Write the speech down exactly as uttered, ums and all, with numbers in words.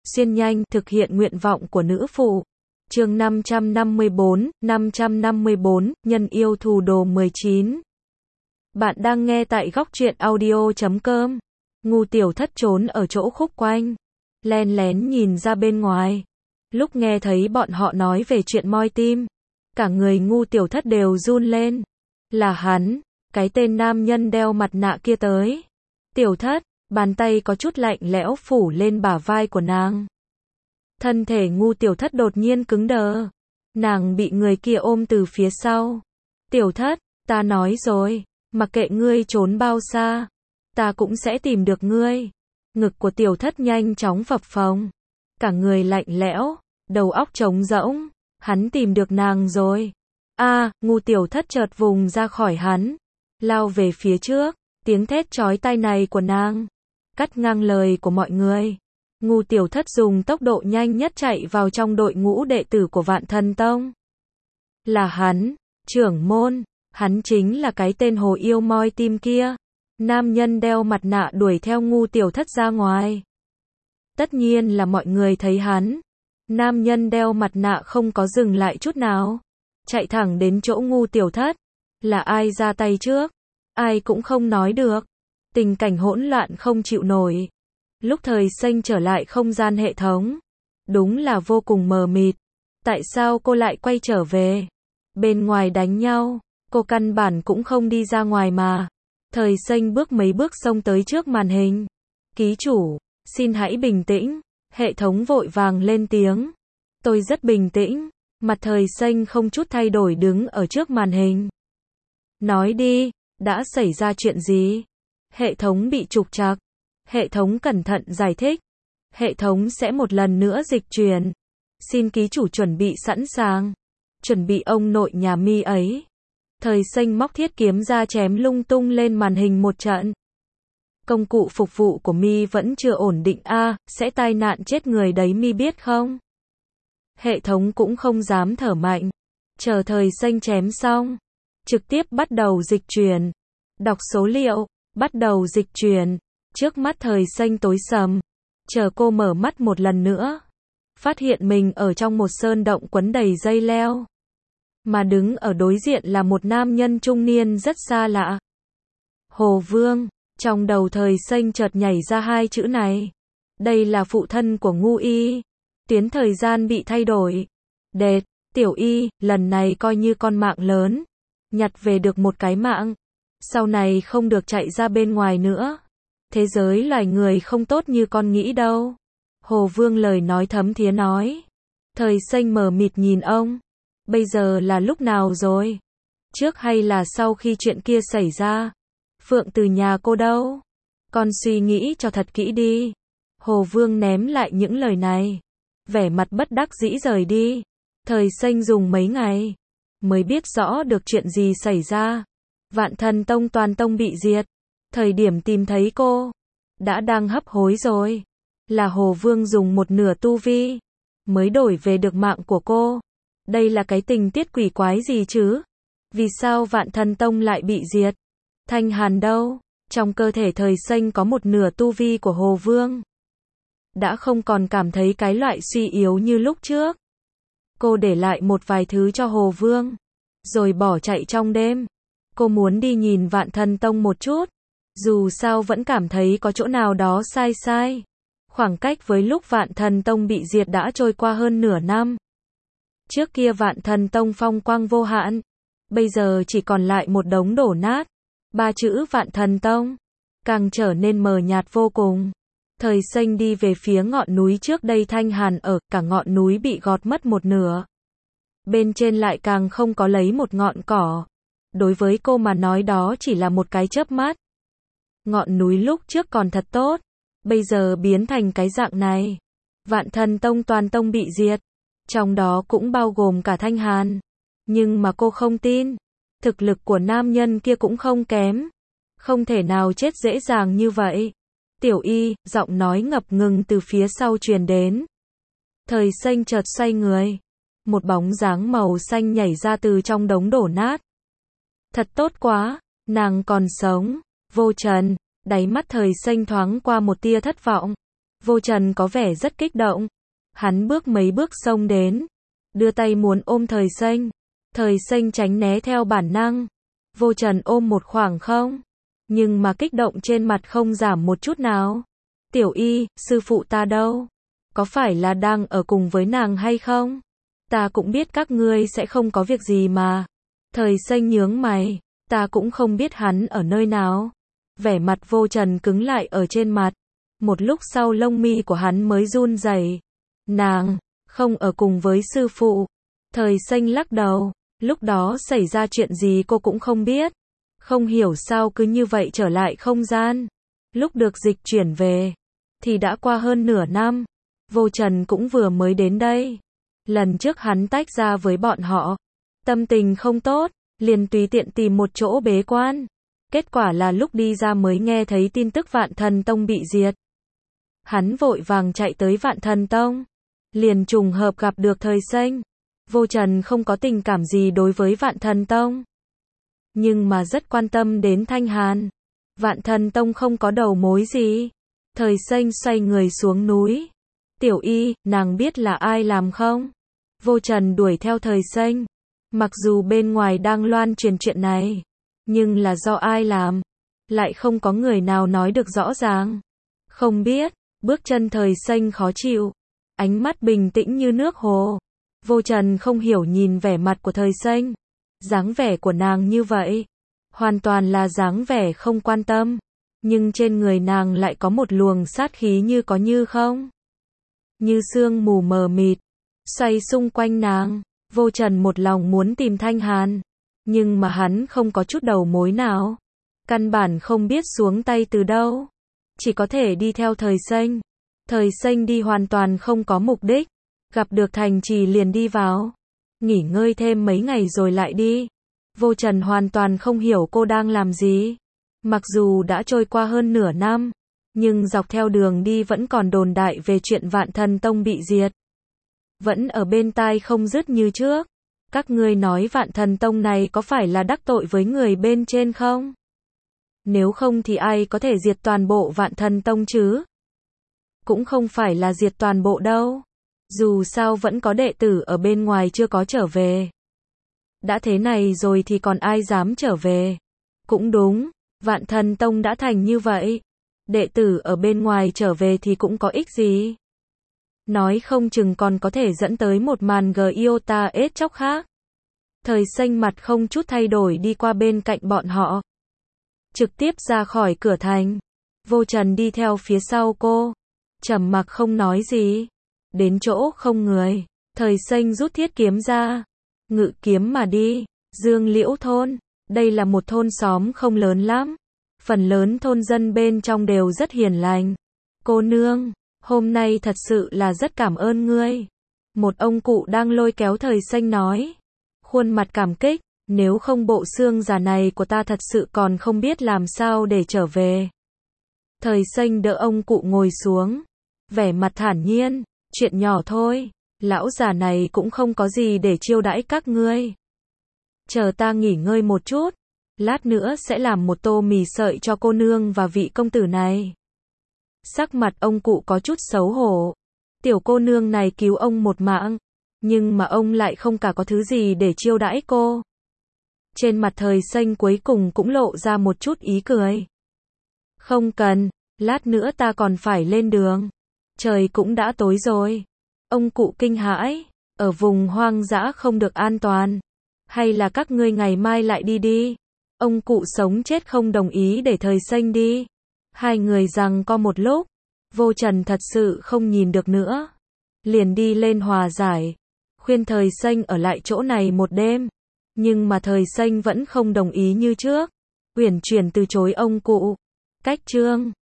xuyên nhanh, thực hiện nguyện vọng của nữ phụ. Chương năm trăm năm mươi bốn, năm trăm năm mươi bốn, nhân yêu thù đồ mười chín. Bạn đang nghe tại góc truyện audio chấm com. Ngu Tiểu Thất trốn ở chỗ khúc quanh, len lén nhìn ra bên ngoài. Lúc nghe thấy bọn họ nói về chuyện moi tim, cả người Ngu Tiểu Thất đều run lên. Là hắn, cái tên nam nhân đeo mặt nạ kia tới. Tiểu Thất, bàn tay có chút lạnh lẽo phủ lên bả vai của nàng. Thân thể Ngu Tiểu Thất đột nhiên cứng đờ. Nàng bị người kia ôm từ phía sau. Tiểu Thất, ta nói rồi, mặc kệ ngươi trốn bao xa, ta cũng sẽ tìm được ngươi. Ngực của Tiểu Thất nhanh chóng phập phồng, cả người lạnh lẽo, đầu óc trống rỗng. Hắn tìm được nàng rồi. A, à, Ngu Tiểu Thất chợt vùng ra khỏi hắn, lao về phía trước. Tiếng thét chói tai này của nàng cắt ngang lời của mọi người. Ngu Tiểu Thất dùng tốc độ nhanh nhất chạy vào trong đội ngũ đệ tử của Vạn Thần Tông. Là hắn, trưởng môn, hắn chính là cái tên hồ yêu moi tim kia. Nam nhân đeo mặt nạ đuổi theo Ngu Tiểu Thất ra ngoài. Tất nhiên là mọi người thấy hắn. Nam nhân đeo mặt nạ không có dừng lại chút nào, chạy thẳng đến chỗ Ngu Tiểu Thất. Là ai ra tay trước? Ai cũng không nói được. Tình cảnh hỗn loạn không chịu nổi. Lúc thời xanh trở lại không gian hệ thống, đúng là vô cùng mờ mịt. Tại sao cô lại quay trở về? Bên ngoài đánh nhau, cô căn bản cũng không đi ra ngoài mà. Thời xanh bước mấy bước xông tới trước màn hình. Ký chủ, xin hãy bình tĩnh. Hệ thống vội vàng lên tiếng. Tôi rất bình tĩnh. Mặt thời xanh không chút thay đổi đứng ở trước màn hình. Nói đi, đã xảy ra chuyện gì? Hệ thống bị trục trặc. Hệ thống cẩn thận giải thích. Hệ thống sẽ một lần nữa dịch chuyển. Xin ký chủ chuẩn bị sẵn sàng. Chuẩn bị ông nội nhà mi ấy. Thời xanh móc thiết kiếm ra chém lung tung lên màn hình một trận. Công cụ phục vụ của mi vẫn chưa ổn định a, à, sẽ tai nạn chết người đấy mi biết không? Hệ thống cũng không dám thở mạnh. Chờ thời xanh chém xong, trực tiếp bắt đầu dịch chuyển. Đọc số liệu, bắt đầu dịch chuyển. Trước mắt thời xanh tối sầm. Chờ cô mở mắt một lần nữa, phát hiện mình ở trong một sơn động quấn đầy dây leo. Mà đứng ở đối diện là một nam nhân trung niên rất xa lạ. Hồ Vương. Trong đầu thời xanh chợt nhảy ra hai chữ này. Đây là phụ thân của Ngu Y. Tuyến thời gian bị thay đổi. Đệt, Tiểu Y, lần này coi như con mạng lớn. Nhặt về được một cái mạng. Sau này không được chạy ra bên ngoài nữa. Thế giới loài người không tốt như con nghĩ đâu. Hồ Vương lời nói thấm thía nói. Thời xanh mờ mịt nhìn ông. Bây giờ là lúc nào rồi? Trước hay là sau khi chuyện kia xảy ra? Phượng từ nhà cô đâu? Con suy nghĩ cho thật kỹ đi. Hồ Vương ném lại những lời này. Vẻ mặt bất đắc dĩ rời đi. Thời xanh dùng mấy ngày mới biết rõ được chuyện gì xảy ra. Vạn Thần Tông toàn tông bị diệt. Thời điểm tìm thấy cô, đã đang hấp hối rồi. Là Hồ Vương dùng một nửa tu vi mới đổi về được mạng của cô. Đây là cái tình tiết quỷ quái gì chứ? Vì sao Vạn Thần Tông lại bị diệt? Thanh Hàn đâu? Trong cơ thể thời xanh có một nửa tu vi của Hồ Vương. Đã không còn cảm thấy cái loại suy yếu như lúc trước. Cô để lại một vài thứ cho Hồ Vương, rồi bỏ chạy trong đêm. Cô muốn đi nhìn Vạn Thần Tông một chút. Dù sao vẫn cảm thấy có chỗ nào đó sai sai. Khoảng cách với lúc Vạn Thần Tông bị diệt đã trôi qua hơn nửa năm. Trước kia Vạn Thần Tông phong quang vô hạn. Bây giờ chỉ còn lại một đống đổ nát. Ba chữ Vạn Thần Tông càng trở nên mờ nhạt vô cùng. Thời xanh đi về phía ngọn núi trước đây Thanh Hàn ở, cả ngọn núi bị gọt mất một nửa. Bên trên lại càng không có lấy một ngọn cỏ. Đối với cô mà nói đó chỉ là một cái chớp mắt. Ngọn núi lúc trước còn thật tốt, bây giờ biến thành cái dạng này. Vạn Thần Tông toàn tông bị diệt, trong đó cũng bao gồm cả Thanh Hàn. Nhưng mà cô không tin, thực lực của nam nhân kia cũng không kém. Không thể nào chết dễ dàng như vậy. Tiểu Y, giọng nói ngập ngừng từ phía sau truyền đến. Thời xanh chợt xoay người. Một bóng dáng màu xanh nhảy ra từ trong đống đổ nát. Thật tốt quá, nàng còn sống. Vô Trần, đáy mắt thời xanh thoáng qua một tia thất vọng. Vô Trần có vẻ rất kích động. Hắn bước mấy bước xông đến, đưa tay muốn ôm Thời Xanh. Thời Xanh tránh né theo bản năng. Vô Trần ôm một khoảng không, nhưng mà kích động trên mặt không giảm một chút nào. Tiểu Y, sư phụ ta đâu? Có phải là đang ở cùng với nàng hay không? Ta cũng biết các ngươi sẽ không có việc gì mà. Thời Xanh nhướng mày, ta cũng không biết hắn ở nơi nào. Vẻ mặt Vô Trần cứng lại ở trên mặt. Một lúc sau lông mi của hắn mới run rẩy. Nàng không ở cùng với sư phụ. Thời Xanh lắc đầu, lúc đó xảy ra chuyện gì cô cũng không biết. Không hiểu sao cứ như vậy trở lại không gian. Lúc được dịch chuyển về thì đã qua hơn nửa năm. Vô Trần cũng vừa mới đến đây. Lần trước hắn tách ra với bọn họ, tâm tình không tốt, liền tùy tiện tìm một chỗ bế quan. Kết quả là lúc đi ra mới nghe thấy tin tức Vạn Thần Tông bị diệt. Hắn vội vàng chạy tới Vạn Thần Tông, liền trùng hợp gặp được Thời Xanh. Vô Trần không có tình cảm gì đối với Vạn Thần Tông, nhưng mà rất quan tâm đến Thanh Hàn. Vạn Thần Tông không có đầu mối gì. Thời Xanh xoay người xuống núi. Tiểu Y, nàng biết là ai làm không? Vô Trần đuổi theo Thời Xanh. Mặc dù bên ngoài đang loan truyền chuyện này, nhưng là do ai làm, lại không có người nào nói được rõ ràng. Không biết. Bước chân Thời Xanh khó chịu, ánh mắt bình tĩnh như nước hồ. Vô Trần không hiểu nhìn vẻ mặt của Thời Xanh. Dáng vẻ của nàng như vậy, hoàn toàn là dáng vẻ không quan tâm. Nhưng trên người nàng lại có một luồng sát khí như có như không. Như sương mù mờ mịt, xoay xung quanh nàng. Vô Trần một lòng muốn tìm Thanh Hàn, nhưng mà hắn không có chút đầu mối nào. Căn bản không biết xuống tay từ đâu. Chỉ có thể đi theo Thời Xanh. Thời Xanh đi hoàn toàn không có mục đích. Gặp được thành trì liền đi vào. Nghỉ ngơi thêm mấy ngày rồi lại đi. Vô Trần hoàn toàn không hiểu cô đang làm gì. Mặc dù đã trôi qua hơn nửa năm, nhưng dọc theo đường đi vẫn còn đồn đại về chuyện Vạn Thần Tông bị diệt. Vẫn ở bên tai không dứt như trước. Các ngươi nói Vạn Thần Tông này có phải là đắc tội với người bên trên không? Nếu không thì ai có thể diệt toàn bộ Vạn Thần Tông chứ? Cũng không phải là diệt toàn bộ đâu. Dù sao vẫn có đệ tử ở bên ngoài chưa có trở về. Đã thế này rồi thì còn ai dám trở về? Cũng đúng, Vạn Thần Tông đã thành như vậy. Đệ tử ở bên ngoài trở về thì cũng có ích gì? Nói không chừng còn có thể dẫn tới một màn Giota ết chóc khác. Thời Xanh mặt không chút thay đổi đi qua bên cạnh bọn họ, trực tiếp ra khỏi cửa thành. Vô Trần đi theo phía sau cô, trầm mặc không nói gì. Đến chỗ không người, Thời Xanh rút thiết kiếm ra, ngự kiếm mà đi. Dương Liễu thôn, đây là một thôn xóm không lớn lắm. Phần lớn thôn dân bên trong đều rất hiền lành. Cô nương, hôm nay thật sự là rất cảm ơn ngươi. Một ông cụ đang lôi kéo Thời Xanh nói, khuôn mặt cảm kích. Nếu không bộ xương già này của ta thật sự còn không biết làm sao để trở về. Thời Xanh đỡ ông cụ ngồi xuống, vẻ mặt thản nhiên, chuyện nhỏ thôi, lão già này cũng không có gì để chiêu đãi các ngươi. Chờ ta nghỉ ngơi một chút, lát nữa sẽ làm một tô mì sợi cho cô nương và vị công tử này. Sắc mặt ông cụ có chút xấu hổ. Tiểu cô nương này cứu ông một mạng, nhưng mà ông lại không cả có thứ gì để chiêu đãi cô. Trên mặt Thời Xanh cuối cùng cũng lộ ra một chút ý cười. Không cần, lát nữa ta còn phải lên đường. Trời cũng đã tối rồi. Ông cụ kinh hãi, ở vùng hoang dã không được an toàn. Hay là các ngươi ngày mai lại đi đi. Ông cụ sống chết không đồng ý để Thời Xanh đi. Hai người giằng co một lúc, Vô Trần thật sự không nhìn được nữa. Liền đi lên hòa giải, khuyên Thời Xanh ở lại chỗ này một đêm. Nhưng mà Thời Xanh vẫn không đồng ý như trước. Uyển chuyển từ chối ông cụ. Cách chương